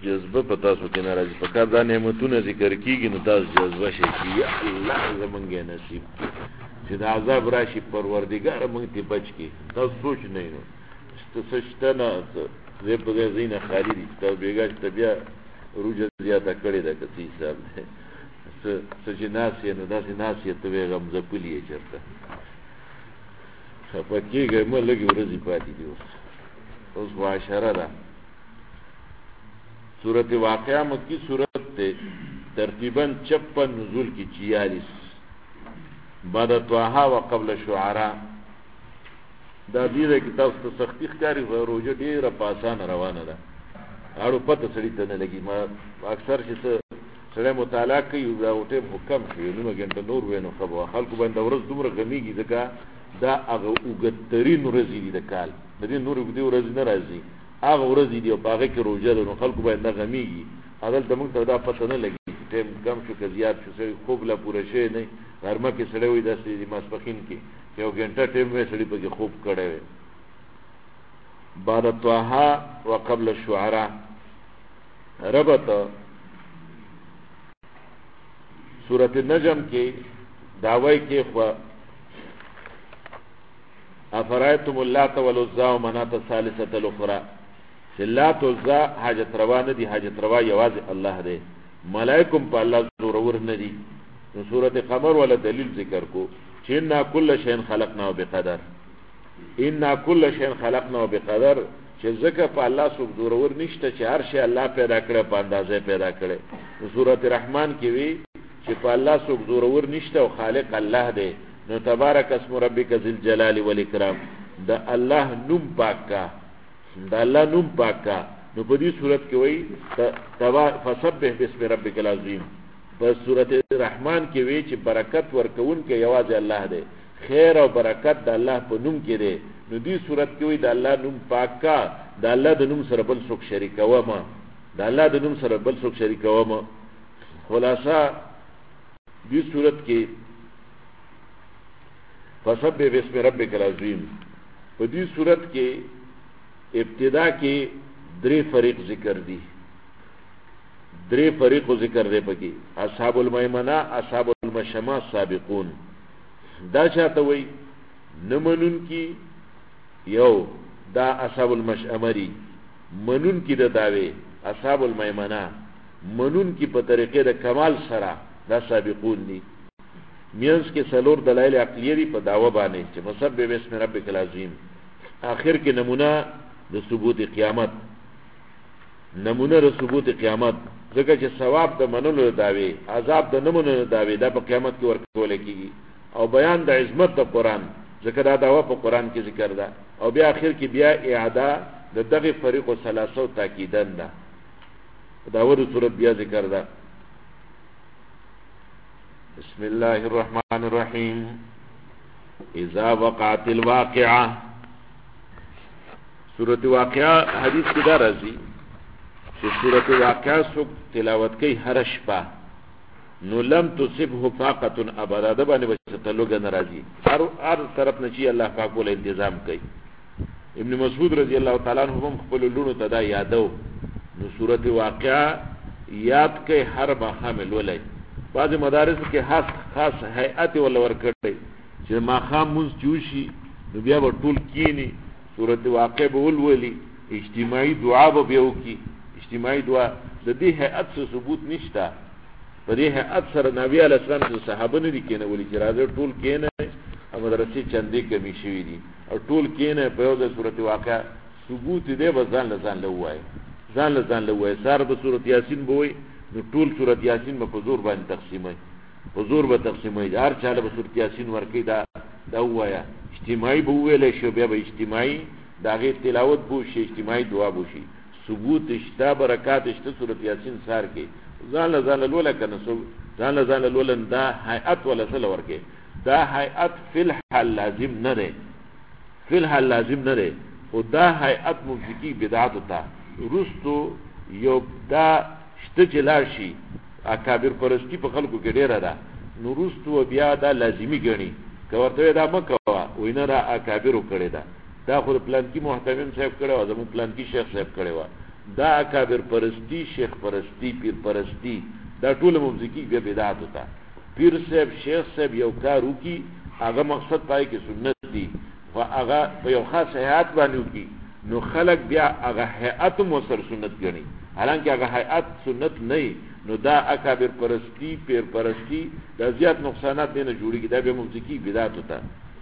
جذبه په تاسو کې ناراضي په کار دا نعمتونه ذکر کیږي نو تاسو جذبه شي چې یا الله زمونږ نصیب چې دا عذاب راشي پروردګار موږ ته بچ کی تاسو سوچ نه نو ستسشتنه زه په دې زینه خالی دي تاسو بیګا چې بیا روجه زیاته کړی دا کتی حساب چې ناسیه نو داسې ناسیه ته غم زپلی چرته خپکیږي مې لګي ورځي پاتې دي اوس معاشره ده سورت واقعہ مکی سورت تے ترتیباً 56 نزول کی 46 بعد طه و قبل شعراء دا دیده کتاب سختی ښکاری روجه ډیره په آسان روانه ده اړو پته سړی ته نه لګي ما اکثر چې سړی مطالعه کوي دا وټه حکم کوي نو غنټه نور وینو خبره خلکو باندې ورځ دومره غمیږي ځکه دا هغه وګترین ورځې دي د کال د دې نور وګدي ورځ نه راځي هغه ورځې دی او هغه کې روزه ده نو خلکو باندې غمیږي اول د موږ ته دا پته نه لګي ټیم کم شو که زیات شو سړی خوب لا پوره شي نه غرمه کې سړی وي داسې د ماسپخین کې یو غنټه ټیم وي سړی په کې خوب کړی وي بعد طه و قبل الشعراء ربط سورۃ النجم کې دعوی کې خو افرایتم اللات والعزى ومناة الثالثة الاخرى لات والعزى حاجت روا نه دي حاجت روا یوازې الله دی ملائکم په الله زورور نه دي نو سورۃ قمر ولا دلیل ذکر کو چې ان کل شیء خلقناه بقدر ان کل شیء خلقناه بقدر چې ځکه په الله سو زورور نشته چې هر شی الله پیدا کړی په اندازې پیدا کړی نو سورۃ رحمان کې وی چې په الله سو زورور نشته او خالق الله دی نو تبارک اسم ربک ذی الجلال والاکرام دا الله نوم پاکا دا الله نوم پاکا نو په دې صورت کې وای فسبح باسم ربک العظیم په سورۃ الرحمن کې وی چې برکت ورکون کې یوازې الله دی خیر او برکت د الله په نوم کې دی نو دې صورت کې وی د الله نوم پاکا د الله د نوم سره بل څوک شریک وما د الله د نوم سره بل څوک شریک وما خلاصہ دې صورت کې فسبح باسم ربک العظیم په دې صورت کې ابتدا کې درې فریق ذکر دي درې فریق ذکر دی پکې اصحاب المیمنه اصحاب المشأمه سابقون دا چاته وای نمنون کې یو دا اصحاب المشأمه منون کې د داوی اصحاب المیمنه منون کې په طریقې د کمال سره دا سابقون دي مینس کې سلور دلایل عقلیه دي په داوا باندې چې مسبح باسم ربک العظیم آخر کې نمونه د ثبوت قیامت نمونه د ثبوت قیامت ځکه چې ثواب د منلو داوی عذاب د نمونه داوی دا په قیامت کې ورکول کېږي او بیان د عظمت د قران ځکه دا داوا په قران کې ذکر ده او بیا آخر کې بیا اعاده د دغه فریق او ثلاثه تاکیدن ده داوا د صورت بیا ذکر ده بسم الله الرحمن الرحیم اذا وقعت الواقعه سورۃ واقعہ حدیث کې دا راځي چې سورۃ واقعہ څوک تلاوت کوي هر شپه نو لم تصبه فاقه ابدا د باندې وسته لوګ ناراضي هر طرف نه چې الله پاک ول تنظیم کوي ابن مسعود رضی الله تعالی عنہ هم خپل لونو ته دا یادو نو سورۃ واقعہ یاد کوي هر مخامل ولای بعض مدارس کې خاص هيئت ول ورکړي چې ماخام مونږ چوشي نو بیا به ټول کینی سورۃ واقعہ به ولولي اجتماعي دعا به وکي اجتماعي دعا د دې هيئت څخه ثبوت نشته په دې هيئت سره نبی علیہ السلام د صحابه نه دي کېنه ولي چې راځي ټول کېنه او مدرسې چندې کمی شوی دي او ټول کېنه په یو د سورۃ واقعہ ثبوت دې بزان لزان لوای ځان لوای سره د سورۃ یاسین بوي نو ټول سورۃ یاسین په حضور باندې تقسیمای حضور به تقسیمای هر چاله به سورۃ یاسین ورکی دا وایا اجتماعي به ویل شي بیا به اجتماعي داغه تلاوت بو شي اجتماعي دعا بو شي ثبوت اشتا برکات اشتا سورۃ یاسین سار کې ځان لولا کنه سو ځان لولن دا هيئت ولا سل ورکه دا هيئت فی الحال لازم نه ده فی الحال لازم نه ده خدا هيئت موسیقي بدعت تا رستو یو دا شته جلاشي اکابر پرستی په خلکو کې ډیره ده نو رستو بیا دا لازمی ګڼي کورته دا مکوا وینه را اکابر کړي دا خو پلان کې محتمم صاحب کړي او زمو پلان کې شیخ صاحب کړي وا دا اکابر پرستی، شیخ پرستی، پیر پرستی، دا ټول موزیکی بیا بدعت ہوتا. پیر صاحب شیخ صاحب یو کارو کی هغه مقصد پای کې سنت دی و هغه په یو خاص هيئت باندې کی نو خلق بیا هغه هيئت موثر سنت ګڼي، حالانکه هغه هيئت سنت نه نو دا اکابر پرستی، پیر پرستی دا زیات نقصانات دینه جوړیږي، دا به موزیکی بدعت ہوتا.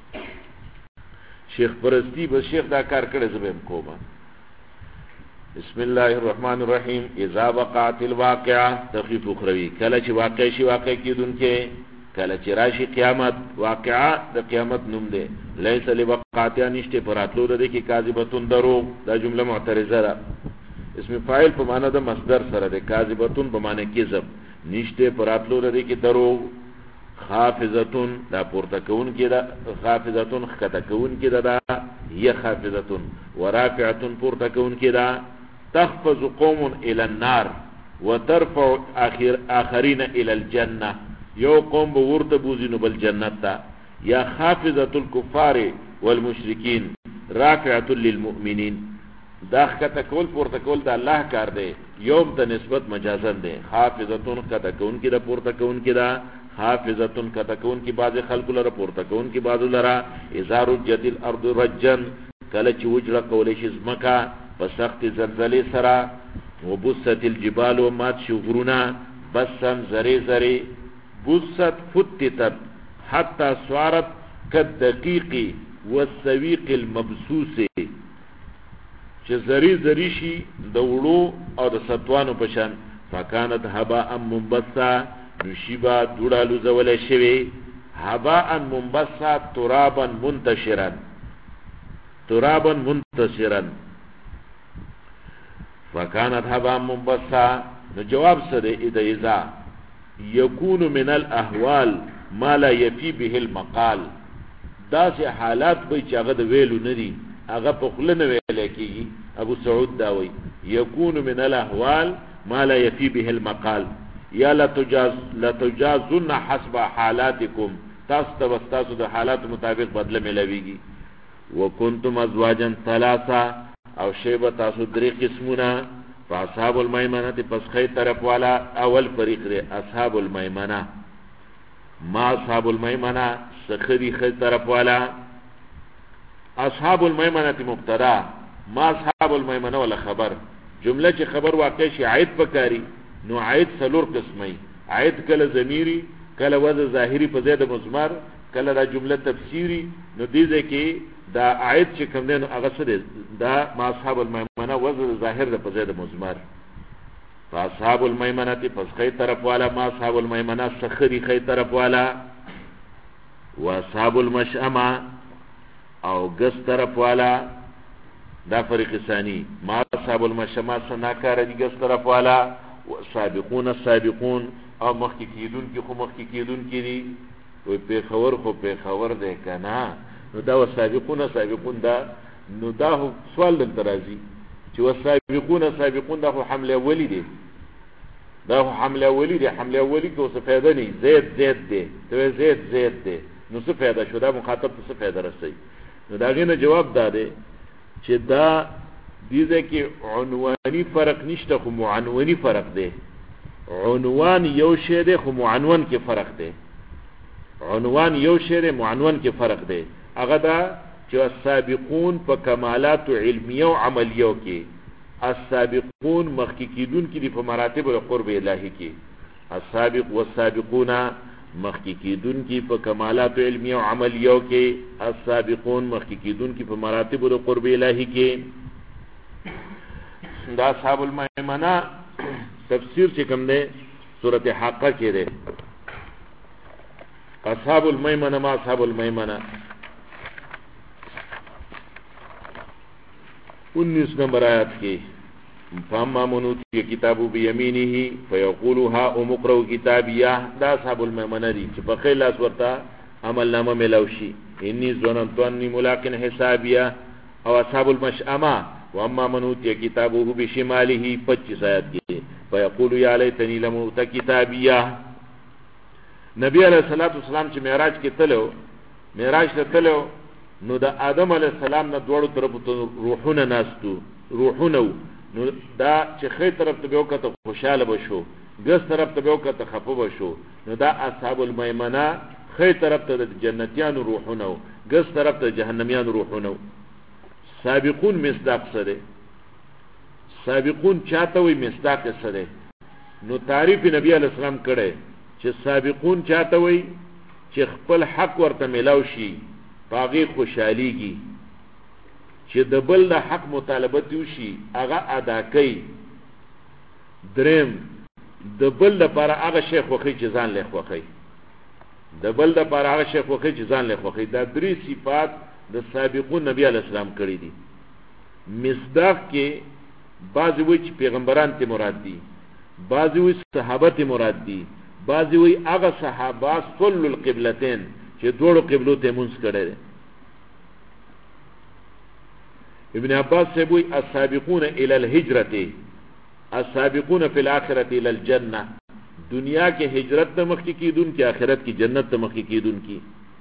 شیخ پرستی به شیخ دا کار کړي زبم کوما. بسم الله الرحمن الرحیم. اذا وقعت الواقعه تخفیف اخروی، کله چې واقع شي واقع کیدونکې، کله چې راشي قیامت. واقعه د قیامت نوم دی. لیس لوقعتها نشته پراتلو ده کې کاذبتون دروغ، دا جمله معترضه ده. اسم فاعل په معنا د مصدر سره ده، کاذبتون په معنا کذب، نشته پراتلو ده کې دروغ. خافضتون دا پورته کون کې ده، خافضتون خطا کون کې ده، هي خافضتون. ورافعتون پورته کون کې ده. تخفض قوم الى النار وترفع آخرين الى الجنه، یو قوم به ورته بوزینو بل جنت تا. یا خافضه الكفار والمشركين رافعه للمؤمنين، دا خطا کول پورته کول د الله کار دی، یوم ته نسبت مجازن دی. خافضتون خطا کون کې ده، پورته کون کې ده. حافظتن کتکون کی بعض خلق لرا پورته کون کی بعض لرا. اذا رجت الارض رجن، کله چې وجړه کولې شي زمکا په سخت زلزلې سره. وبست الجبال ومات شو غرونا بسن زری زری. بست فتتت حتى صارت كالدقيق والسويق المبسوس، چې زری زری شي د وړو او د ستوانو پشان. فكانت هباء منبثا، نشیبا دوڑالو زول شوی. هباء منبثا ترابا منتشرا، ترابا منتشرا. فكانت هباء منبثا، نو جواب سره اذا يكون من الاحوال ما لا يفي به المقال، دا سه حالات به چې هغه د ویلو ندي، هغه په خله نه ویل کیږي. ابو سعود داوي يكون من الاحوال ما لا يفي به المقال، یا لتجازن حسب حالاتکم، تاسو تاسو د حالات مطابق بدله ملويږي. وکنتم ازواجا ثلاثه، او شیبه تاسو درې قسمونه. فاصحاب المیمنه پس خی طرف والا اول فریق دی اصحاب المیمنه. ما اصحاب المیمنه سخری خی طرف والا. اصحاب المیمنه مبتدا، ما اصحاب المیمنه ولا خبر. جمله چې خبر واقع شي عید پکاري، نو عید سلور قسمي. عید کله ضمیری، کله وضع ظاهری په زید مضمر، کله دا جمله تفسیری. نو دې ځکه دا عید چې کوم دی نو هغه سره دا ما اصحاب المیمنه وضع ظاهر ده په زید مضمر. فاصحاب المیمنه پس خی طرف والا، ما اصحاب المیمنه سخری خی طرف والا. واصحاب المشأمه او گس طرف والا، دا فریق ثانی. ما اصحاب المشأمه سناکار دي گس طرف والا. سابقون السابقون او مخکی کیدون کی خو مخکی کیدون کی دی. وی پیخور خو پیخور دی کنا، نو دا سابقون السابقون دا، نو دا سوال دل ترازی چې والسابقون السابقون دا خو حمل اولی دی، دا خو حمل اولی دی. حمل اولی که څه فایده نه، زید زید دی، ته زید زید دی، نو څه فایده شو؟ دا مخاطب ته څه فایده رسي؟ نو دا غینه جواب داده چې دا دیزه کې عنوانی فرق نشته، خو معنونی فرق دی. عنوان یو شی دی خو معنون کې فرق دی. عنوان یو شی دی، معنون کې فرق دی. هغه دا چې السابقون په کمالات علمیه او عملیه کې، السابقون مخکې کیدون کې دي په مراتب د قرب الهی کې. السابق والسابقون مخکې کیدون کې په کمالات علمیه او عملیه کې، السابقون مخکې کیدون کې په مراتب د قرب الهی کې. دا اصحاب المیمنه تفسیر چې کوم دی سورۃ حاقہ کې دی. اصحاب المیمنه ما اصحاب المیمنه 19 نمبر آیات کې. فاما من اوتی کتابه بیمینه فیقول ها اقرؤوا کتابیه، دا اصحاب المیمنه دي چې په خیر لاس ورته عمل نامه ملو شي. انی ظننت انی ملاق حسابیه. او اصحاب المشأمه واما من اوتی کتابه بشماله 25 آیات کې. فیقول یا لیتنی لم اوت کتابیه. نبی علیہ الصلوۃ والسلام چې معراج کې تلو، معراج ته تلو، نو د آدم علیہ السلام نه دوړو طرف ته روحونه ناستو، روحونه نو دا چې خې طرف ته به وکړه خوشاله بشو ګس طرف ته به وکړه خفه بشو نو دا اصحاب المیمنه خې طرف ته د جنتیانو روحونه ګس طرف ته جهنميانو روحونه سابقون مصداق سره سابقون چاته وي مصداق سره نو تعریف نبی علیہ السلام کړي چې سابقون چاته وي چې خپل حق ورته ملاو شي باغی خوشحالیږي چې د بل د حق مطالبه وشي هغه ادا کوي دریم د بل لپاره هغه شیخ وخی چې ځان له خوخی د بل لپاره هغه شیخ وخی چې ځان له خوخی دا درې صفات د سابقون نبی علیہ السلام کړی دي مصداق کې بعضی وی چې پیغمبران ته مراد دي بعضی وی صحابه ته مراد دي بعضی وی هغه صحابه صلوا القبلتين چې دوړو قبلو ته مونږ کړي ابن عباس سے بوئی السابقون الى الهجرة السابقون فی الاخرة الى الجنة دنیا کے ہجرت تمخی کی دن کی آخرت کی جنت تمخی کی دن کی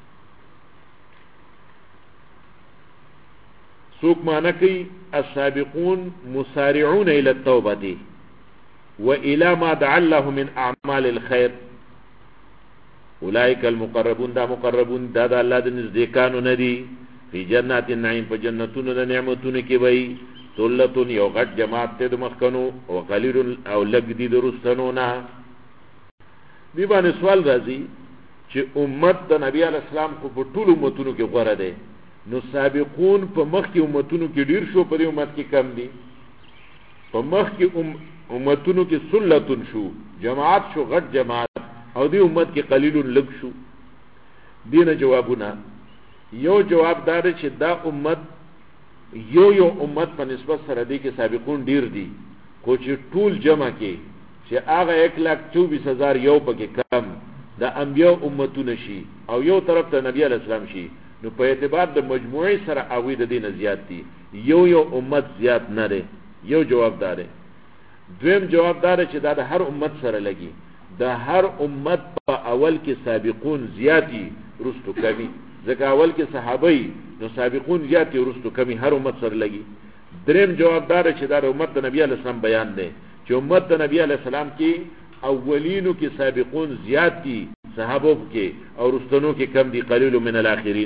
سوک معنی کی السابقون مسارعون الى التوبة والى ما دعا الله من اعمال الخير اولئک المقربون دا مقربون دا اللہ دا نزدیکانو ندی فی جنات النعیم په جنتونو د نعمتونو کې وای ثلتون یو غټ جماعت ته د مخکنو او قلیل او لګ دي د رستنو نه دی باندې سوال راځي چې امت د نبی علی السلام کو په ټول امتونو کې غوړه ده نو سابقون په مخ کې امتونو کې ډیر شو په دې امت کې کم دي په مخ کې امتونو کې ثلتون شو جماعت شو غټ جماعت او دې امت کې قلیل لګ شو دینه جوابونه یو جواب دار چې دا امت یو امت په نسبت سره دی کې سابقون ډیر دي خو چې ټول جمع کې چې هغه 1,24,000 یو پکې کم د انبیاء امتونه شي او یو طرف ته نبی علیہ السلام شي نو په اعتبار د مجموعي سره اوی د دینه زیات دي یو امت زیات نه لري یو جواب دار دویم جواب دار چې دا د هر امت سره لګي د هر امت په اول کې سابقون زیاتی رستو کمی ځکه اول کې صحابه نو سابقون زیاتی رستو کمی هر امت سره لګي دریم جواب دار چې دا د امت د نبی علیہ السلام بیان دی چې امت د نبی علیہ السلام کې اولینو کې سابقون زیات دي صحابو کې او رستنو کې کم دي قلیل من الاخرین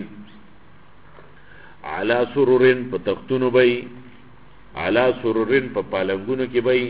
علی سرورن په تختونو بی علی سرورن په پالنګونو کې بی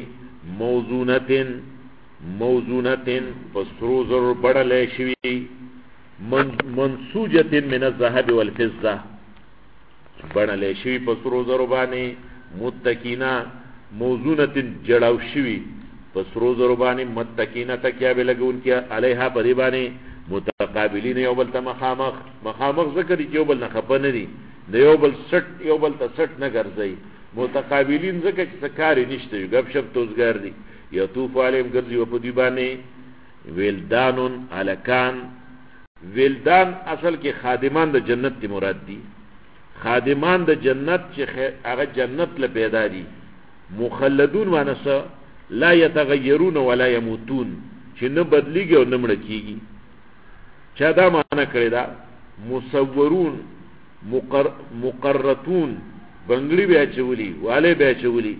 موزونتن پسرو زر بڑلے شوی منسوجت من الذهب والفضه بڑلے شوی پسرو زر بانی متکینا موزونتن جڑاو شوی پسرو زر بانی متکینا تکیا بے لگون کیا علیہا پدی بانی متقابلین یوبل تا مخامخ ذکری چی یوبل نخپا ندی دا یوبل سٹ یوبل تا سٹ نگرزی متقابلین ذکر چی سکاری نشتوی گب شب توزگار دی یطوف علیم گرزی و پدیبانی ویلدانون علکان ویلدان اصل کې خادمان د جنت تی مراد دی خادمان د جنت چې هغه جنت له پیدا دي مخلدون معنی لا يتغيرون ولا يموتون چې نه بدلیږي او نه مړ کیږي چا دا معنی کړی دا مصورون مقرتون بنگړي بیا چولی والے بیا چولی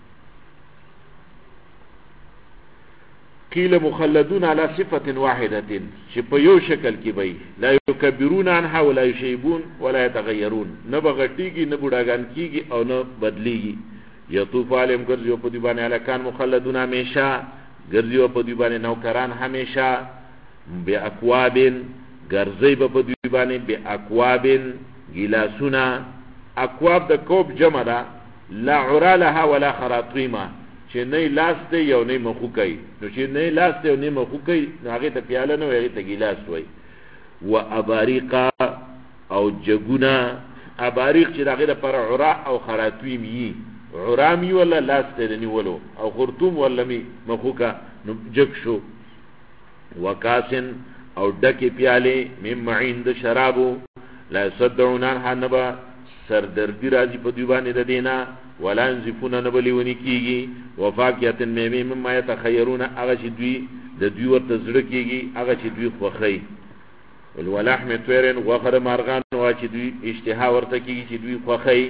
قیل مخلدون على صفة واحدة چې په یو شکل کې وي لا یکبرون عنها ولا یشیبون ولا يتغيرون نه بغټیږي نه بډاګان کیږي او نه بدلیږي یطوف علیم ګرځي په دی باندې الکان مخلدون همیشه ګرځي په دی باندې نوکران همیشه باکواب ګرځي په دی باندې باکواب ګلاسونه اکواب د کوب جمع ده لا عرالها ولا خراطیمه چې نه لاس ته یو نه مخو کوي نو چې نه لاس ته یو نه مخو کوي هغه ته پیاله نه وي ته ګلاس وي و اباریقا او جګونه اباریق چې هغه د پر عرا او خراطیم یي عرامي ولا لاس ته نیولو او خرطوم ولا می مخو کا نو جګ شو وکاسن او ډکه پیاله مم معین د شرابو لا صدعون عنها نبا سردردی راځي په دیوانه د دینا ولا انزفون نبلیونی کیږي وفاقیتن میمی مما یتخیرون هغه چې دوی د دوی ورته زړه کیږي هغه چې دوی خوخی ولحم طیرن وغره مارغان او چې دوی اشتها ورته کیږي چې دوی خوخی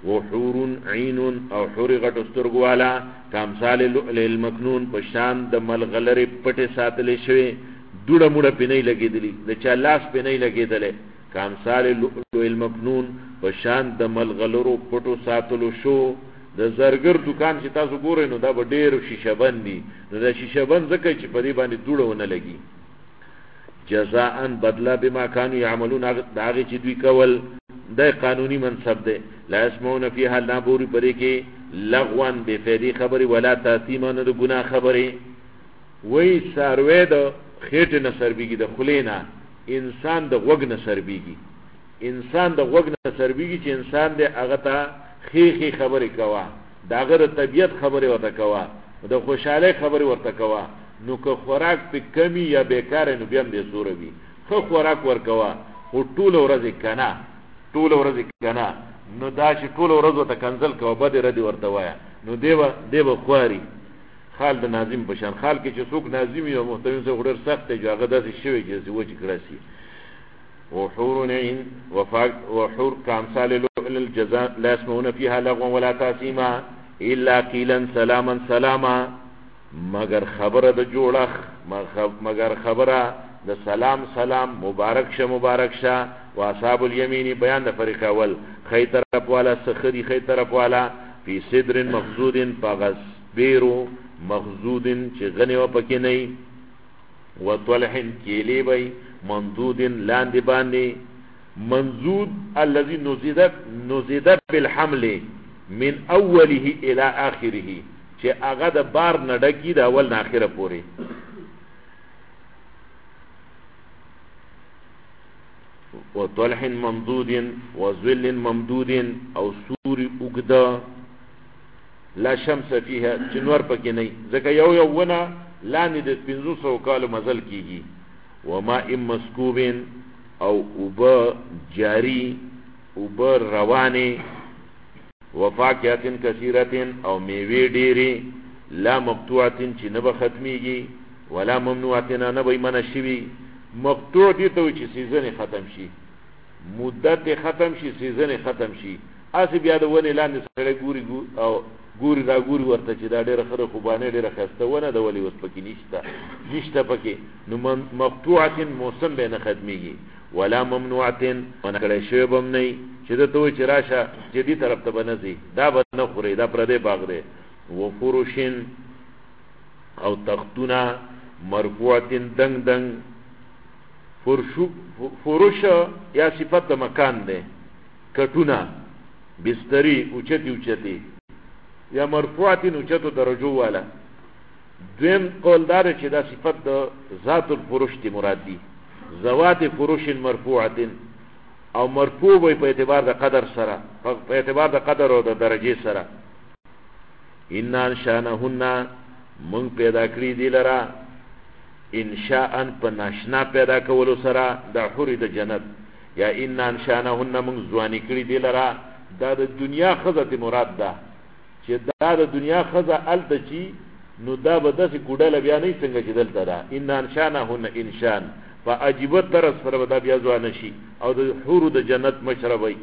وحور عین او حور غټ سترګوالا کامثال اللؤلؤ المكنون پشان د ملغلره پټه ساتلې شوی دوړه موړه پینې لګېدلې د چا لاس پینې لګېدلې کامثال اللؤلؤ المكنون پشان د ملغلرو پټو ساتلو شو د زرګر دکان چې تاسو ګورئ نو دا به ډېر شیشه بند دي نو دا شیشه بند ځکه چې په دې باندې دوړه ونه لګي جزاء بدلا بما كانوا يعملون دا هغه چې دوی کول د قانوني منصب ده لا اسمعون فيها نابوري پرې کې لغوان بے فائدې خبري ولا تاثیما د ګناه خبري وای ساروی د خېټه نسربيږي د خلینا انسان د وګ نسربيږي انسان د وګ نسربيږي چې انسان د هغه ته خېخي خبري کوا داغه د طبيعت خبري ورته کوا د خوشاله خبري ورته کوا نو که خوراک په کمی یا بیکار نو بیا دې زوره وي خو خوراک ورکوا او ټول ورځ کنا نو دا چې ټول ورځ ته کنزل کوا بده ردی ورته وایا نو دیو خواري خال د ناظم بشان خال کې چې څوک ناظم یو محترم سره غړر سخت دی هغه داسې شوی چې وځي کړاسي وحور عین وحور کامثال اللؤلؤ الجزاء لا يسمعون فيها لغوا ولا تاثیما الا قیلا سلاما سلاما مگر خبره د جوړخ مگر خبره د سلام مبارک شه واصحاب الیمین بیان د فریق اول خی طرف والا سخری خی طرف والا فی صدر مخزود پغس بیرو مخزود چې غنی و پکې نه و طلح کیلی بی منضود لاندې باندې منضود الذي نزيد بالحمل من اوله الى اخره چې هغه د بار نډکی د اول نه اخره پورې وطلح ممدود وظل ممدود او سور اوګدا لا شمس فيها جنور پکې نه ځکه یو ونه لاندې د 500 کال مزل کیږي وماء مسكوب او اوبه جاری اوبه روانه وفاکهات کثیرت او میوه ډیری لا مقطوعه چې نه به ختميږي ولا ممنوعه نه به منشوي مقطوع دي ته چې سیزن ختم شي مدت ختم شي سیزن ختم شي اسی بیا د ونی لاندې سره ګوري ورته چې دا ډیره خره خوبانه ډیره خسته ونه د ولی وس پکې نشته پکې نو مقطوعه موسم به نه ختميږي ولا ممنوعه ونکړې شی بم نه چې ته وې چې راشه جدي طرف ته بنځي دا به نه خوري دا پر دې باغ دی و فروشن او تختونه مرفوعه دنګ فروش یا صفت د مکان دی کټونه بستری اوچتی یا مرفوعه اوچتو درجو والا دویم قول دار چې دا صفت د ذات الفروش دی مراد دی ذوات فروش مرفوعه او مرفوع وي په اعتبار د قدر سره په اعتبار د قدر او د درجه سره ان انشانهن من پیدا کړی دی لرا انشاء په ناشنا پیدا کولو سره د حور د جنت یا ان انشانهن من ځواني کړی دی لرا دا د دنیا خزه مراد ده چې دا د دنیا خزه التچی نو دا به داسې کوډه بیا نه څنګه چې دلته ده ان انشانهن انشان فاجبت درس پر ودا بیا ځوان شي او د حور د جنت مشربي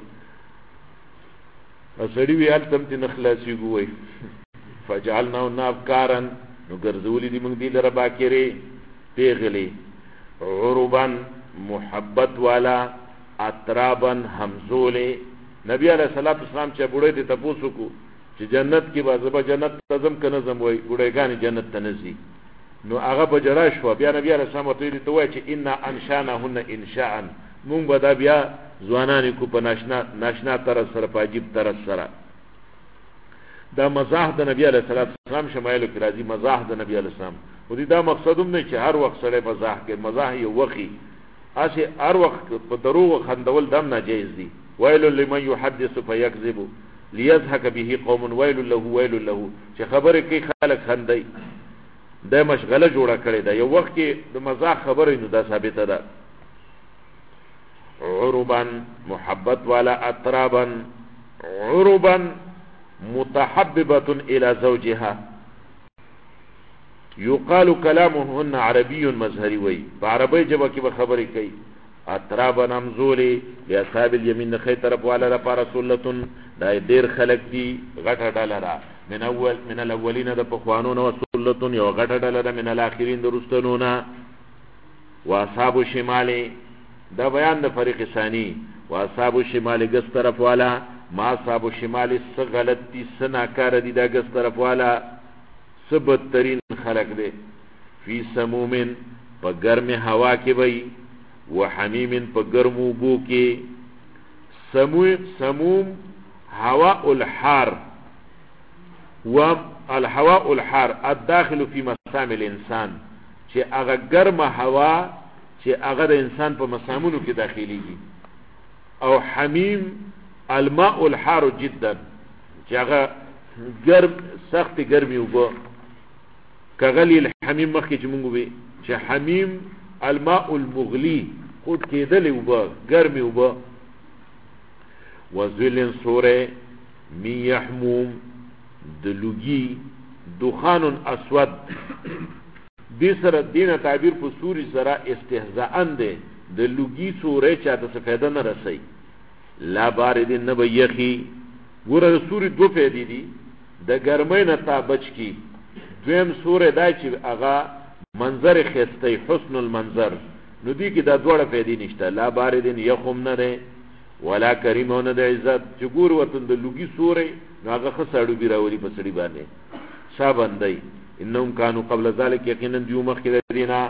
اسړي وی التم تی نخلاصي ګوي فجعلنا نابکارن نو ګرځولې دي موږ دې لره باکره پیغلی عربان محبت والا اطرابن همزوله نبی علیہ الصلوۃ والسلام چې بوډۍ ته تاسو کو چې جنت کې بازبه جنت تزم کنه زم وای بوډایګانی جنت ته نزي نو هغه په جړا شو بیا نبی علیہ السلام ته دې ته وای چې ان انشانهن انشاء مونږ به دا بیا ځوانان کو په ناشنا تر سره پاجib تر سره دا مزاح د نبی علیہ الصلوۃ والسلام شمایل کې راځي مزاح د نبی علیہ السلام و دې دا مقصدوم نه چې هر وخت سره مزاح کې مزاح یو وخی اسی هر وخت په دروغ خندول دم ناجیز دي ویل لمن يحدث فيكذب ليضحك به قوم ويل له چې خبره کوي خلک خندای دا مشغله جوړه کړی دا یو وخت کې د مزاح خبره نو دا ثابته ده عربان محبت والا اطرابن عربان متحببه الى زوجها يقال كلامهن عربي مظهري وي په عربی ژبه کې به خبرې کوي اطراب نمزولی لاصحاب الیمین خی طرف والا لپاره سلتون دا ډیر خلق دي غټه ډله ده من الاولین د پخوانونو و سلتون یو غټه ډله ده من الاخرین د رستنونه واصحاب الشمال دا بیان د فریق ثانی واصحاب الشمال ګس طرف والا ما اصحاب الشمال څه غلط دي څه ناکاره دي دا ګس طرف والا څه بدترین خلق دي فی سمومن په ګرم هوا کې وي وحمیم په ګرم اوبو کې سموم هواء الحار والهواء الحار الداخل في مسام الانسان چې هغه ګرم هوا چې هغه د انسان په مسامونو کې داخليږي او حمیم الماء الحار جدا چې هغه ګرم سخت ګرمي وبو کغلی الحمیم مخکې چې مونږ وي چې حمیم الماء المغلی خود کېدلې وبو ګرمي وبو وذل سوره می يحموم دلوگی دخان اسود دی سره دینه تعبیر په سوري سره استهزاءن ده دلوگی سوره چاته څه فائدہ نه رسي لا بارد نبيخي ګوره سوري دو فائدې دي د ګرمۍ نه تا بچ کی دویم سوره دا چې هغه منظر خسته حسن المنظر نو دی کې دا دوړه فائدې نشته لا بارد يخم نه ده ولا کریمونه د عزت چې ګور وطن د لوګي سورې نو هغه خسړو بیراولي په سړي باندې شابندای انهم كانوا قبل ذلك یقینا دیو مخکې دینا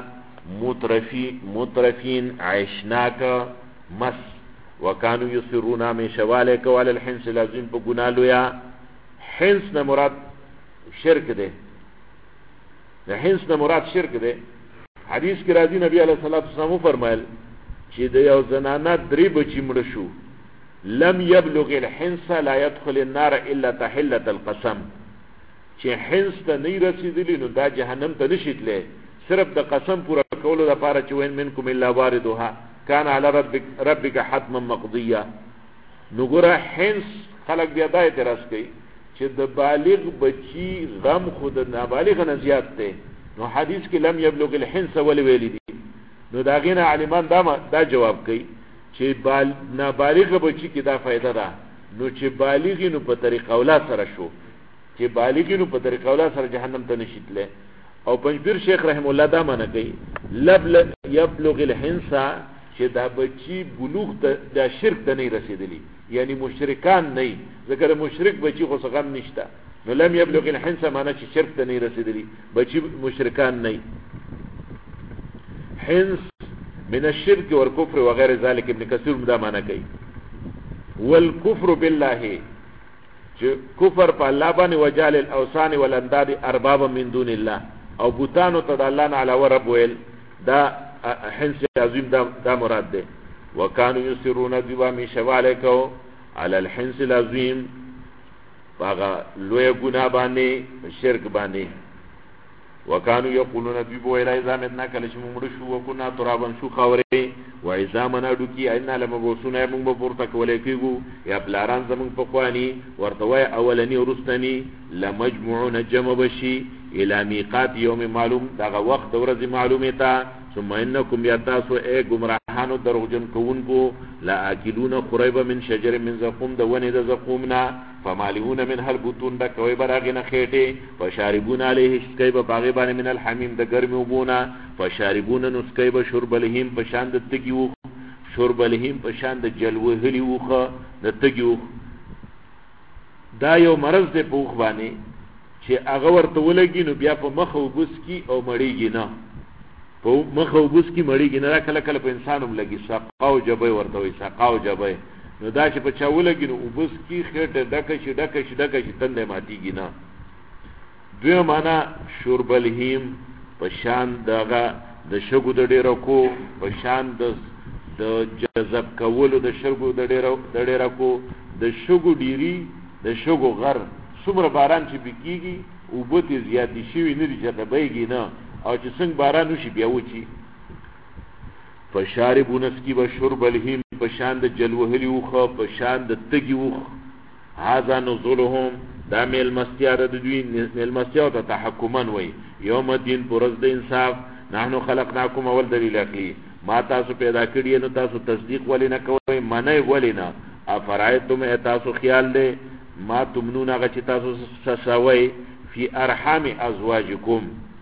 مترفین عیشناک مس وكانوا يصرون من شوالك وعلى الحنس لازم په ګنالو یا حنس نه مراد شرک ده د حنس نه مراد شرک ده حدیث کې راځي نبی علیه الصلاۃ والسلام فرمایل چې د یو زنانه درې بچی مړ شو لم يبلغ الحنس لا يدخل النار الا تحله القسم چې حنس ته نه رسیدلی نو دا جهنم ته نشیتله صرف د قسم پورا کولو لپاره چې وین منکم الا واردها كان على ربك حتما مقضيه نو ګره حنس خلق بیا د اعتراض کوي چې د بالغ بچی غم خود نابالغ نه زیات دی نو حدیث کې لم يبلغ الحنس ول ویل دي نو دا غینه عالمان دا جواب کوي چې نابالغ بچی کې دا فائدہ ده نو چې بالغ نو په طریقه اوله سره شو چې بالغ نو په طریقه اوله سره جهنم ته نشیتله او پنځپیر شیخ رحم الله دا معنی کوي يبلغ الحنس چې دا بچی بلوغ د شرک ته نه رسیدلی یعنی مشرکان نه ذکر مشرک بچی خو څنګه نشته نو لم يبلغ الحنس معنی چې شرک ته نه رسیدلی بچی مشرکان نه حنس من الشرك والكفر وغير ذلك ابن كثير دا معنی کوي والكفر بالله چې کفر په الله باندې وجال الاوثان والانداد اربابا من دون الله او بوتانو ته د الله نه علاوه رب ویل دا حنس عظیم دا مراد ده وكانوا يسرون بما شوالکو على الحنس العظیم باغه لوی ګنا باندې شرک باندې وكانوا يقولون بيبو الى ازامتنا کله چې موږ شو وکنا ترابن شو خاورې و ازامنا دوکي ان لمبوسونه موږ پورته کولې کیګو یا بلاران زمون په خواني ورته وای اولنی ورستنی لمجموعون جمع بشي الى ميقات يوم معلوم دغه وخت ورځ معلومه تا ثم انكم يتاسو اي گمراهانو دروغجن کوونکو لا اكلون قريبا من شجر من زقوم د ونی د زقومنا فمالئون من هل بطون د کوي براغنه خېټه فشاربون عليه شكيب باغبان من الحميم د ګرمي وبونه فشاربون نسكيب شرب لهم پشان د تګيو شرب لهم پشان د جلوهلي وخه د تګيو دا یو مرض دی په وخ باندې چې هغه ورته ولګي نو بیا په مخ وبس کی او مړیږي نه په مخ وبس کی مړیږي نه کله کله په انسانوم لګي سقاو جبې ورته وي سقاو جبې نو دا چې په چا ولګي نو وبس کی خېټه ډکه شي تنده ماتيږي نه دوی معنا شرب الهیم په شان دغه د شګو د ډیرو کو په شان د جذب کولو د شګو د ډیرو کو د شګو ډيري د شګو غر څومره باران چې بکیږي او بوتي زیاتې شي نه دي چې بهيږي نه او چې څنګه باران وشي بیا وچی فشاربون اسکی بشرب الهیم پشان د جلوهلی وخه پشان د تګي وخ هاذا نزلهم دا مل مستیار د دوی مل مستیار ته تحکمن وای یوم الدین پرز د انصاف نحنو خلقناکم اول دلیل عقلی ما تاسو پیدا کړی نو تاسو تصدیق ولې نه کوئ منئ ولې نه افرایتم تاسو خیال دی ما تمنون هغه چې تاسو سسوي فی ارحام ازواجکم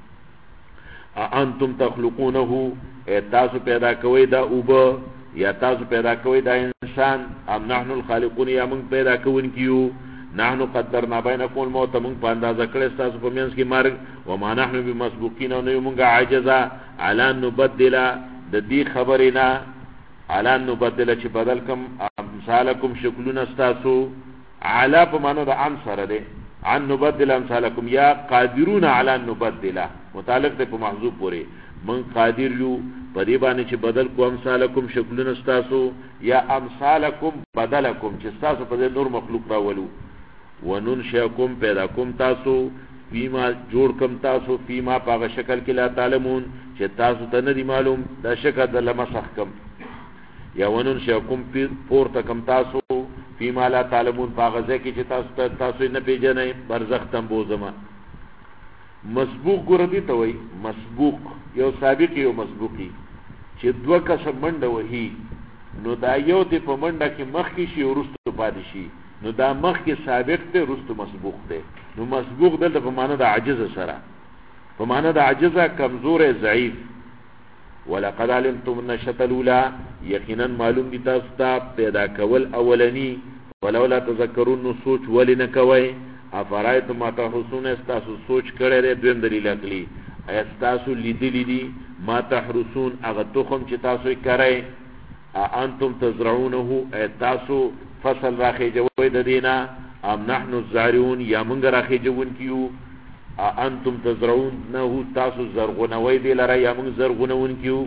انتم تخلقونه تاسو پیدا کوئ دا اوبه یا تاسو پیدا کوئ دا انسان ام نحن الخالقون یا موږ پیدا کوونکیو نحن قدرنا بینکم الموت موږ په اندازه کړی تاسو په منځ کې مرګ وما نحن بمسبوقین او نه موږ عاجزه علی نبدل د دې خبرینا علی نبدل چې بدل کم امثالکم شکلون استاسو علی په معنا د ان سره ده عن نبدل امثالکم یا قادرون علی نبدل متعلق ده په محذوف پورې من قادر یو په دې باندې چې بدل کو امثالکم شکلون استاسو یا امثالکم بدلکم چې استاسو په نور مخلوق راولو وننشئکم پیدا کوم تاسو فيما جوړ کم تاسو فيما په شکل کې لا تعلمون چې تاسو ته نه دی معلوم دا شکل د لمسخ کم یا وننشئکم پور تکم تاسو فيما لا تعلمون په غزه کې چې تاسو نه پیژنئ برزخ تنبوزما مسبوق ګردی ته وای مسبوق یو سابق یو مسبوقی چې دوه کس منډه وهي نو دا یو ته په منډه کې مخ کې شي ورستو پاتې شي نو دا مخ کې سابق ته رستو مسبوق ته نو مسبوق دلته په معنا د عجز سره په معنا د عجز کمزور ضعیف ولقد علمتم النشأة الاولى یقینا معلوم دي تاسو ته پیدا کول اولنی ولولا تذکرون نو سوچ ولنه کوي افرایتم ما تحرسون استاسو سوچ کړی دی دویم دلیل عقلی استاسو لیدلی دي ما تحرسون هغه تخم چې تاسو یې کرئ انتم تزرعونه تاسو فصل راخی جوی د دینا ام نحن الزارعون یا منګ راخی جوون کیو انتم تزرعون نه تاسو زرغونوي دی لره یا منګ زرغونون کیو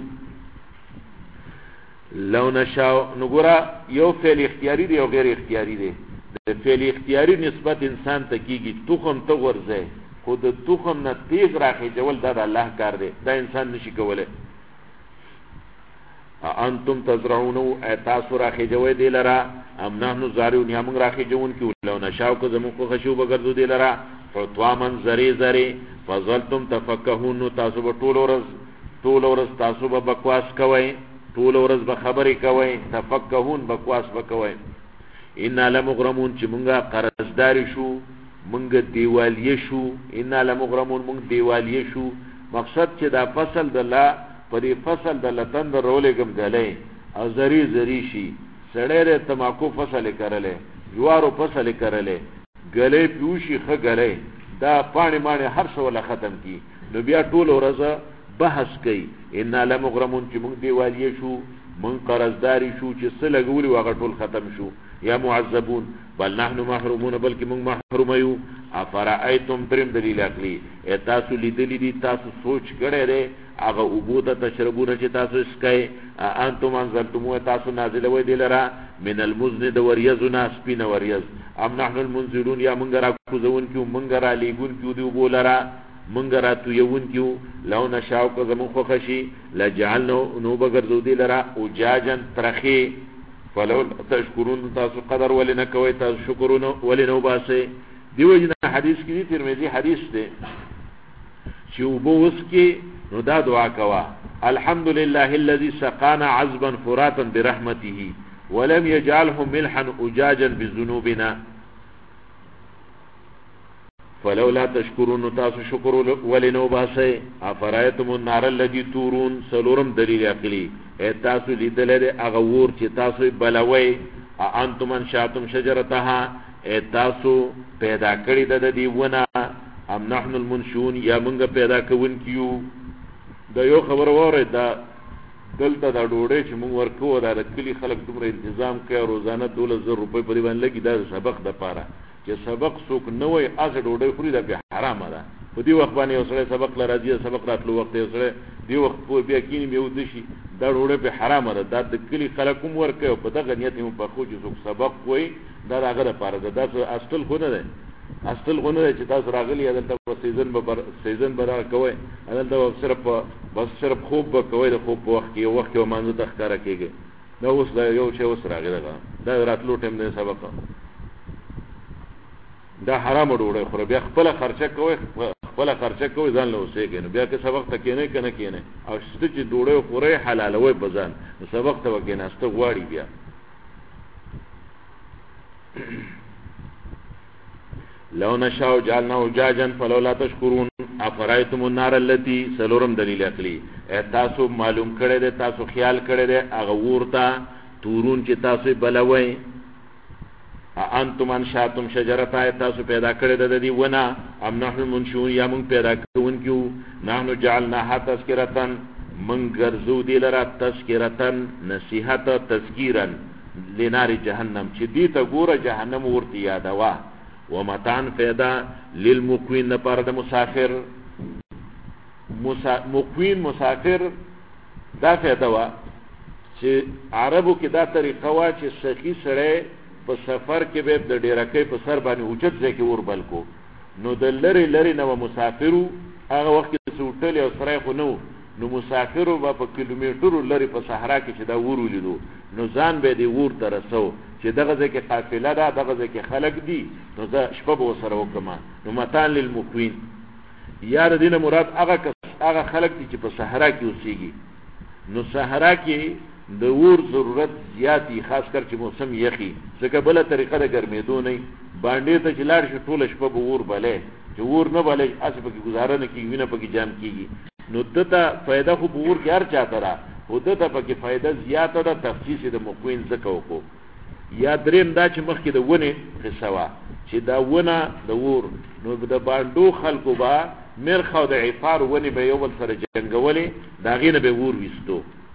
لو نشاء نګورا یو فعل اختیاری دی او غیر اختیاری دی د فعل اختیاری نسبت انسان ته کیږي تخم ته ورځي خود تخم نه تیز راخی جول دا الله کار دی دا انسان نشي کوله انتم تزرعون تاسو راخی جوی دی لرا ام نحن زارعون یا موږ راخی جوون کیو لو نشاء کو زمو کو خشو بغرزو دی لرا فتوامن زری زری فضلتم تفکهون تاسو به ټول ورځ تاسو به بکواس کوئ ټول ورځ به خبرې کوئ تفکهون بکواس وکوئ ان لمغرمون چې مونږه قرضداري شو مونږ دیوالیه شو ان لمغرمون مونږ دیوالیه شو مقصد چې دا فصل د الله پرې فصل د لتن د رولې گم غلې او زری زری شي سړې تماکو فصل کړلې جوارو فصل کړلې غلې پیوشي خ غلې دا پانی مانی هر څه ولا ختم کی نو بیا ټول ورځ بحث کوي ان لمغرمون چې مونږ دیوالیه شو مونږ قرضداري شو چې څه لګولي واغ ټول ختم شو یا معذبون بل نحن محرومون بلکې مونږ محروم یو افرایتم دریم دلیل عقلی تاسو لیدلی دي تاسو سوچ کړئ دی هغه عبوده تشربونه چې تاسو اسکای انتم انزلتموه تاسو نازلوي دی لرا من المزن د وریزنا سپین وریز ام نحن المنزلون یا مونږ را کوزون کیو مونږ را لیګون کیو دی بولرا مونږ را تو یون کیو لو نشاء کو زمون خو خشي لجعلنا نو بغرذو دی لرا اوجاجن ترخی فلو تشکرون تاسو قدر ولنه کوي تاسو شکرون ولنه باسه دیو جن حدیث کې ترمذی حدیث ده چې وبوس کې نو دا دعا کوا الحمدلله الذي سقانا عذبا فراتا برحمته ولم يجعله ملحا اجاجا بذنوبنا فلولا تشکرون تاسو شکر ولنه باسه افرایتم النار الذي تورون سلورم دلیل عقلی تاسو لیدل هغه ور چې تاسو بلوي انتم انشاتم شجرتها تاسو پیدا کړی د دې ونه ام نحن المنشون یا موږ پیدا کوون کیو دا یو خبر وره دا دلته دا ډوړې چې موږ ورکو دا کلی خلک دومره تنظیم کوي روزانه 12000 روپۍ په دې باندې لګي دا سبق د پاره چې سبق څوک نه وای از ډوډۍ خوري دا به حرام ده په دې وخت باندې اوسره سبق لراځي سبق راتلو وخت اوسره دی وخت په بیا کینی میو دشي دا ډوډۍ په حرام ده د کلی خلکوم ورکو په دغه نیت هم په خو چې څوک سبق وای دا هغه لپاره دا اصل خو نه ده اصل خو نه چې تاسو راغلی دلته په سیزن برابر کوي دلته صرف خوب به کوي د خوب په وخت کې یو وخت یو مانځه تخکاره کېږي دا اوس دا یو شی اوس راغلی دا راتلو ټیم نه سبق دا حرام ډوډۍ خو بیا خپل خرچه کوي خپل خرچه کوي ځان له اوسېږي نو بیا که سبق ته کېنه کنه کېنه او شته چې ډوړې خورې حلالوي بزان نو سبق ته وکېناسته غواړي بیا لو نشاء جعلناه جاجا فلولا تشكرون افرایتم النار التي سلورم دلیل عقلی تاسو معلوم کړی دی تاسو خیال کړی دی هغه ورته تورون چې تاسو بلوي انتم انشاتم شجرتا تاسو پیدا کړی د دې ونه ام نحن منشئون یا موږ پیدا کوونکو نحن جعلناها تذکرة من ګرځو دی لرا تذکرة نصیحت تذکیرا لنار جهنم چې دې ته ګوره جهنم ورته یادوا ومتان فیدا للمقوین لپاره د مسافر مقوین مسافر دا فیدا وا چې عربو کې دا طریقه وا چې سخی سره په سفر کې به د ډیرکې په سر باندې اوچت ځکه ور بلکو نو د لری لری نو مسافرو هغه وخت کې سوټل او سره خو نو مسافرو په کیلومترو لری په صحرا کې چې دا ور ولیدو نو ځان به دی ور ترسو چې دغه ځکه قافله ده دغه ځکه خلق دي نو دا شپه به سره وکما نو متان للمقوین یار دینه مراد هغه خلق دي چې په صحرا کې اوسېږي نو صحرا کې د ور ضرورت زیاتی خاص کر چې موسم یخي ځکه بل طریقه د ګرمېدو نه باندې ته چې لاړ شي ټول شپه به ور بلې چې ور نه بلې اسې په گزاره نه کیږي نه پکې جام کیږي نو دته فائدہ خو ور کې هر چاته را او دته پکې فائدہ زیاته ده تخصیص د مقوین زکه وکړو یا دریم دا چې مخکې د ونه قصه وا چې دا ونه د ور نو د باندو خلکو با مرخه د عفار ونه به یو بل سره جنگولې دا غینه به ور وستو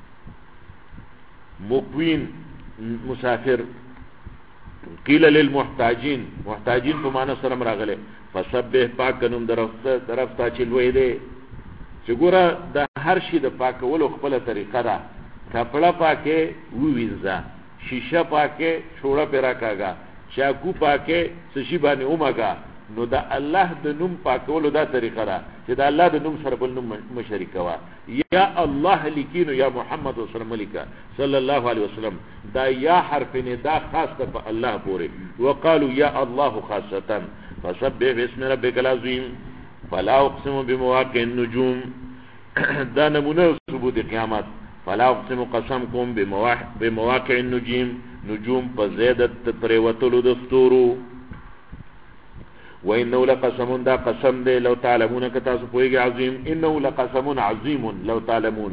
مقوین مسافر قیل للمحتاجین محتاجین په معنا سره راغله فسبح پاکنم درفتا چې لوی دی چې ګوره د هر شي د پاکولو خپل طریقه ده کپڑا پاکه ووینځه شیشه پاکه چھوڑا پیرا کاغا چاکو پاکه سشی باندې اومګه نو دا الله د نوم پاکولو دا طریقه ده چې دا الله د نوم سره بل نوم مشرک وا یا الله لیکینو یا محمد صلی الله علیه وسلم دا یا حرف نه دا خاص ته په الله پورې وقالو یا الله خاصه فسبح باسم ربک العظیم فلا اقسم بمواقع النجوم دا نمونه ثبوت قیامت فلا اقسم قسم کوم بمواقع النجوم په زیادت پریوتلو د ستورو وانه لقسم دا قسم دی لو تعلمون کتا سو پویږي عظیم انه لقسم عظیم لو تعلمون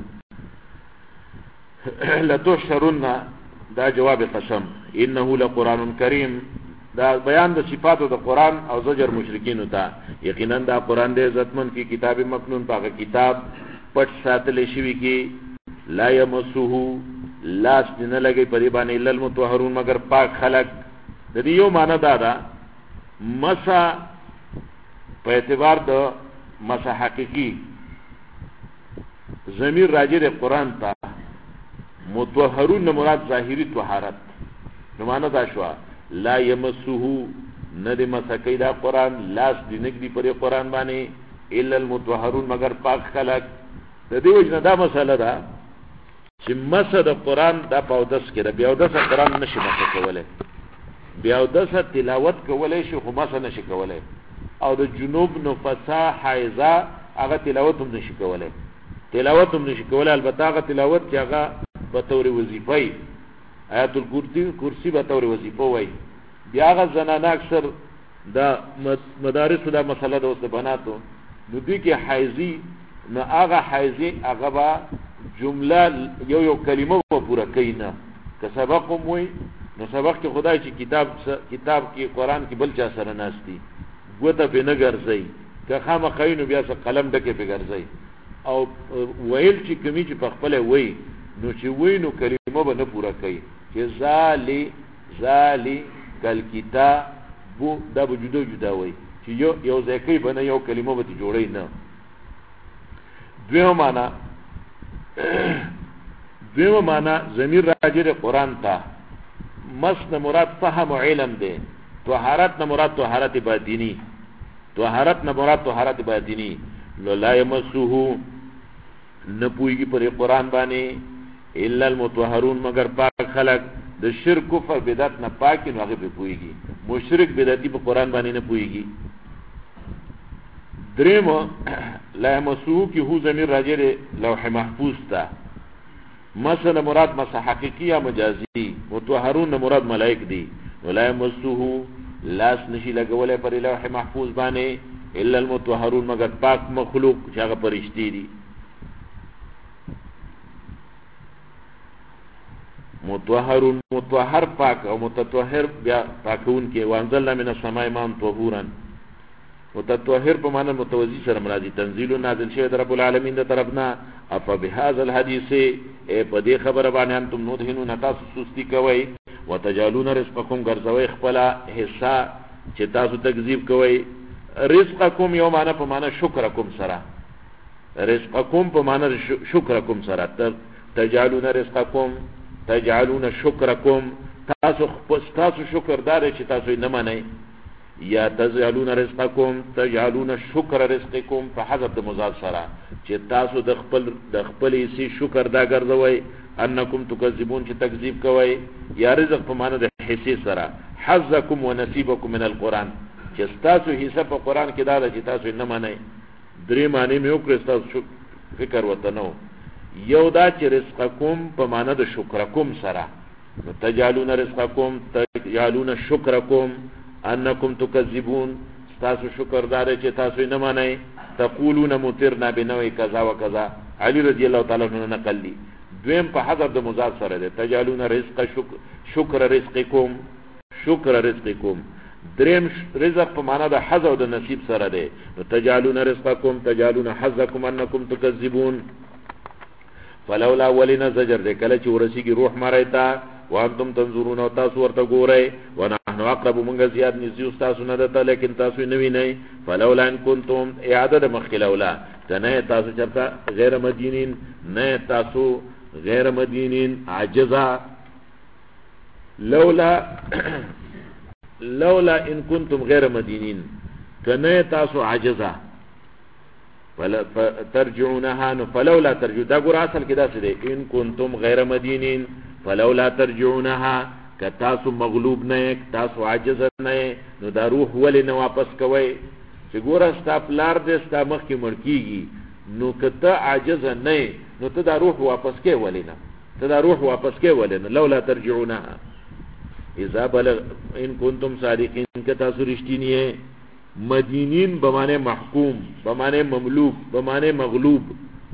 لتحشرن دا جواب قسم انه لقران کریم دا بیان د صفاتو د قران او زجر مشرکین ته یقینا دا قران دی عزتمن کی کتاب مکنون پاک کتاب پټ ساتل شوی کی لا یمسه لاس نه لګي پرې باندې الا المطهرون مگر پاک خلق د دې یو معنی دا مسا په اعتبار د مسا حقيقي ضمیر راجع د قران ته مطهرون مراد ظاهری طهارت نو معنی دا شو لا یمسه ندی مسکی دا قران لاس دی نګدي پر قران باندې الا المطهرون مگر پاک خلق د دې وجه دا مسله ده چې مسد قران دا پاودس کې بیا د قران نشي مسه کوله بیا د تلاوت کولای شي خو مسه نشي کوله او د جنوب نفسا حایزه هغه تلاوت هم نشي کوله البته هغه تلاوت چې هغه په تور وظیفه آیات الکرسی به تور وظیفه وای بیا هغه زنانه اکثر دا مدارس دا مسله د اوس بناتو نو دي کې حایزي نو هغه حایزي هغه با جمله یو کلمه په پورا کینا که سبق موي نو سبق کې خدای چې کتاب کې قران کې بل چا سره ناشتي ګوته به نه ګرځي که خامخاینو بیا څه قلم ډکه به ګرځي او ویل چې کمی چې په خپل وای نو چې وای نو کلمه به نه پورا کوي چې زالی کل کتاب دا به جدا وای چې یو ځکه به یو کلمه به جوړی نه دویمه معنا ضمیر راجع قرآن ته مسن مراد فهم و علم ده طهارت نه مراد طهارت باطنی لو لا یمسه نه پویږي پر قرآن باندې الا المطهرون مگر پاک خلق د شرک کفر بدعت نه پاک نه هغه به پویږي مشرک بدعتي په قرآن باندې نه پویږي دریم لا یمسوه کی هو ضمیر راجع لوح محفوظ تا مثلا مراد مسح حقیقی یا مجازی متطهرون مراد ملائک دی ولا یمسوه لاس نشی لګولې پر لوح محفوظ باندې الا المتطهرون مگر پاک مخلوق چې هغه فرشتي دي متطهرون متطهر پاک او متطهر بیا پاکون کې وانزلنا من السماء ماء طهورا متطهر په معنی متوزی سره مرادي تنزيل نازل شوی در رب العالمین د طرفنا اف بهذا الحديث اے په دې خبره باندې انتم مدهنون تاسو سستی کوي وتجالون رزقکم ګرځوي خپل حصہ چې تاسو تکذیب کوي رزقکم یو معنی په معنی شکرکم سره رزقکم په معنی شکرکم سره تجالون رزقکم تجعلون شکرکم تاسو شکردار چې تاسو نه منئ یا تجعلون رزقکم تجعلون شکر رزقکم په حذف د مضاف سره چې تاسو د خپل سی شکر دا ګرځوي انکم تکذبون چې تکذیب کوي یا رزق په معنی د حصے سره حظکم ونصیبکم من القرآن چې تاسو حصہ په قرآن کې دا چې تاسو نه منئ درې معنی مې وکړ تاسو فکر وته نو یو دا چې رزقکم په معنی د شکرکم سره تجعلون رزقکم تجعلون شکرکم انکم تکذبون تاسو شکردار چې تاسو نه مانئ تقولون مطرنا بنوع کذا وکذا علی رضی الله تعالی عنہ نقل لی دویم په حذف د مضاف سره ده تجعلون رزق شکر رزقکم شکر رزقکم دریم رزق په معنا د حظ او د نصیب سره ده تجعلون رزقکم تجعلون حظکم انکم تکذبون فلولا ولنا زجر ده کله چې ورسیږي روح مړایتا وانتم تنظرون او تاسو ورته ګورئ ونحن اقرب منغ زیاد نزیو تاسو نه ده لیکن تاسو نه وینئ فلولا ان کنتم اعاده مخلولا تنه تاسو چرته غیر مدینین نه تاسو غیر مدینین عجزا لولا ان کنتم غیر مدینین کنه تاسو عجزا ترجعونها فلولا ترجعون دا ګور اصل کې دا څه دی ان کنتم غیر مدینین فلولا ترجعونها کتاسو مغلوب نه تاسو عاجز نه نو دا روح ولې نه واپس کوي چې ګور استا پلار دې استا مخ کې مړکیږي نو کته عاجز نه نو ته دا روح واپس کې ولې نه ته دا روح واپس کې ولې نه لولا ترجعونها اذا بلغ ان کنتم صادقین کتاسو رښتینی مدینین بمانه محکوم بمانه مملوک بمانه مغلوب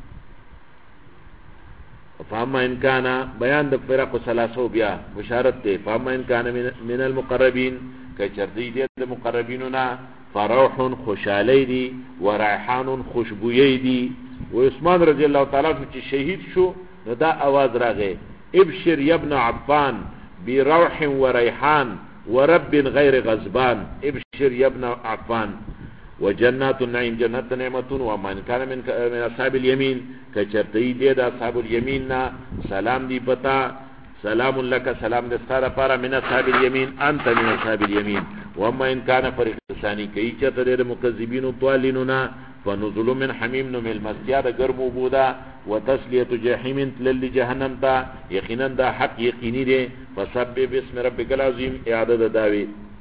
فاما ان کان بیان د فرق ثلاثه بیا بشارت ته فاما ان کان من المقربین کچردی د مقربیننا فروح خوشالی دی و ریحان خوشبوئی دی و عثمان رضی الله تعالی عنہ چې شهید شو نو دا आवाज راغی ابشر یا ابن عفان بروح و ریحان ورب غیر غضبان ابشر یا ابن عفان وجنات النعیم جنت نعمتون ومن کان من اصحاب الیمین کچرتی دی دا اصحاب الیمین نا سلام دی پتا سلام لك سلام دستار پارا من اصحاب الیمین انت من اصحاب الیمین وما ان کان فريق ثانی کی چته د مکذبین او ضالیننا فنزل من حمیم نو مل مسجد گرمو بودا وتسلیه جهنم لل جهنم تا یقینا دا حق یقینی دی فسبح بسم ربک العظیم اعاده داوی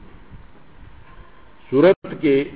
سورت کې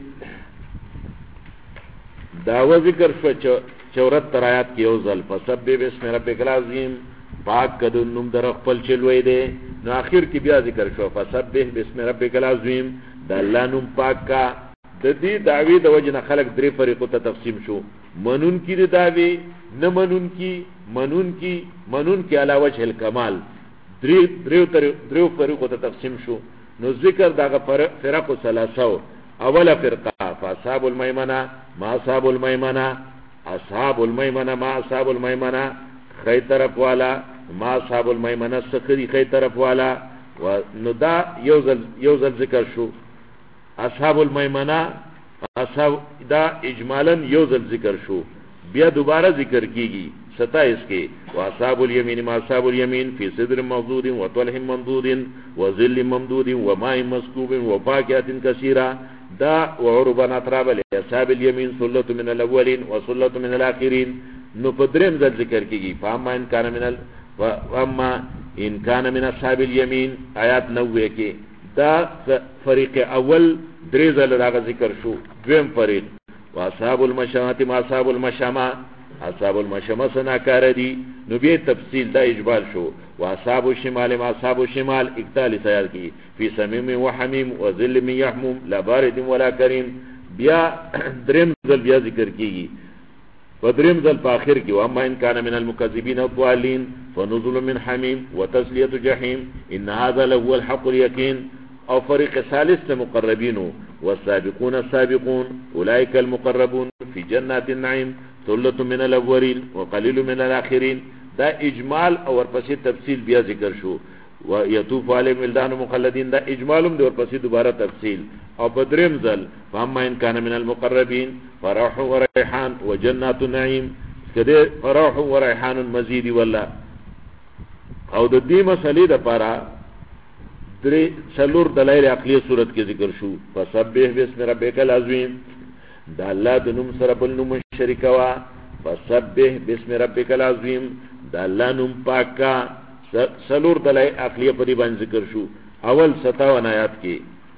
داوا ذکر شو 74 آیات کې اوزل فسبح بسم ربک العظیم پاک کدو نوم در خپل چلوي دي نو اخر کې بیا ذکر شو فسبح بسم ربک العظیم د الله نوم پاک کا د دې دعوی د وجنه خلق درې فریقو ته تقسیم شو منون کی د دعوی نه منون کی علاوه وجه الکمال درې فریقو ته تقسیم شو نو ذکر دغه فرقو ثلاثه اوله فرقه فاصحاب المیمنه ما اصحاب المیمنه اصحاب المیمنه ما اصحاب المیمنه خی طرف والا ما اصحاب المیمنه سخری خی طرف والا و نو دا یوزل ذکر شو اصحاب المیمنه اصحاب دا اجمالا یوزل ذکر شو بیا دوباره ذکر کیږي 27 کې واصحاب الیمین ما اصحاب الیمین فی صدر مخضود و طلح ممدود و ظل ممدود و ماء مسکوب و فاکهة کثیره دا وعربا اطراب لاصحاب الیمین ثلة من الاولین و ثلة من الاخرین نو پدریم ځل ذکر کیږي فاما ان کان من اصحاب الیمین آیات 90 کې دا فریق اول درې ځله دا ذکر شو دویم فریق واصحاب المشامه ما اصحاب المشامه اصحاب المشامه سناکار دي. نو بیا تفصیل دا اجمال شو. واصحاب الشمال ما اصحاب الشمال 41 آیات کی فی سمیم و حمیم و ظل من یحموم لا بارد ولا کریم. بیا دریم ځل بیا ذکر کیږي و دریم ځل په اخر کې واما ان کان من المکذبین الضالین فنزل من حمیم وتسلیه جحیم ان هذا لهو الحق اليقین. او فريق ثالث مقربين والسابقون السابقون اولئك المقربون في جنات النعيم ثلة من الاولين وقليل من الاخرين. دا اجمال او ورپسې تفصیل بیا ذکر شو. ويطوف عليهم ولدان مخلدين دا اجمالم دی ورپسې دوباره تفصیل. او بدریم ځل فاما ان كان من المقربين فروح وريحان وجنات النعيم کده فروح وريحان مزید ولا. او د دې مسلې د پاره درې څلور دلایل عقلی صورت کې ذکر شو. فسبح باسم ربک العظیم دا الله د نوم سره بل نوم شریک وا. فسبح باسم ربک العظیم دا الله نوم پاکا. څلور دلایل عقلی په دې باندې ذکر شو. اول 57 آیات کې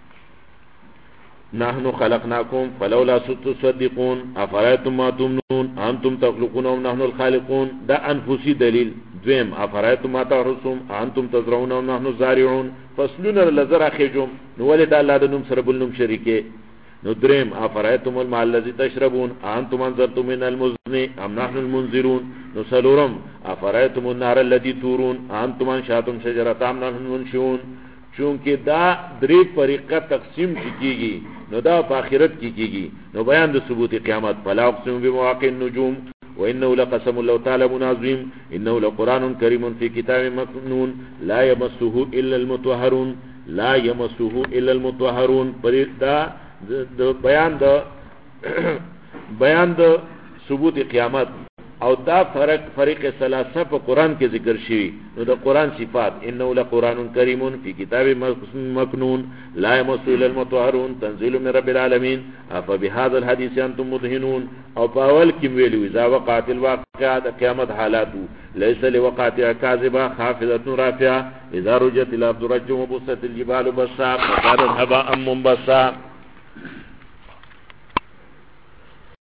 نحن خلقناكم فلولا تصدقون افرأيتم ما تمنون انتم تخلقون ام نحن الخالقون دا انفسي دلیل. دویم افرأيتم ما تحرثون انتم تزرعون ام نحن الزارعون فصلون لزرع خجم نو ولد الله د نوم سره بل نوم شریکه. نو دریم افرأيتم الماء الذي تشربون انتم انزلتم من المزن ام نحن المنزلون. نو سلورم افرأيتم النار التي تورون انتم انشأتم شجرتها ام نحن المنشئون. چونکه دا درې طریقه تقسیم کیږي نو دا په آخرت کې کیږي. نو بیان د ثبوت قیامت فلا اقسم بمواقع النجوم وانه لقسم لو تعلمون عظیم انه لقران کریم فی کتاب مکنون لا یمسه الا المطهرون لا یمسه الا المطهرون. دا بیان د ثبوت قیامت او دا فرق ثلاثه په قران کې ذکر شوی. نو د قران صفات انه لقران کریم فی کتاب مکنون لا یمسه الا المطهرون تنزیل من رب العالمین افبهذا الحديث انتم مدهنون. او په اول کې ویلو اذا وقعت الواقعه د قیامت حالاتو ليس لوقعتها كاذبه خافضه رافعه اذا رجت الارض رجا وبست الجبال بسا فكانت هباء منبثا.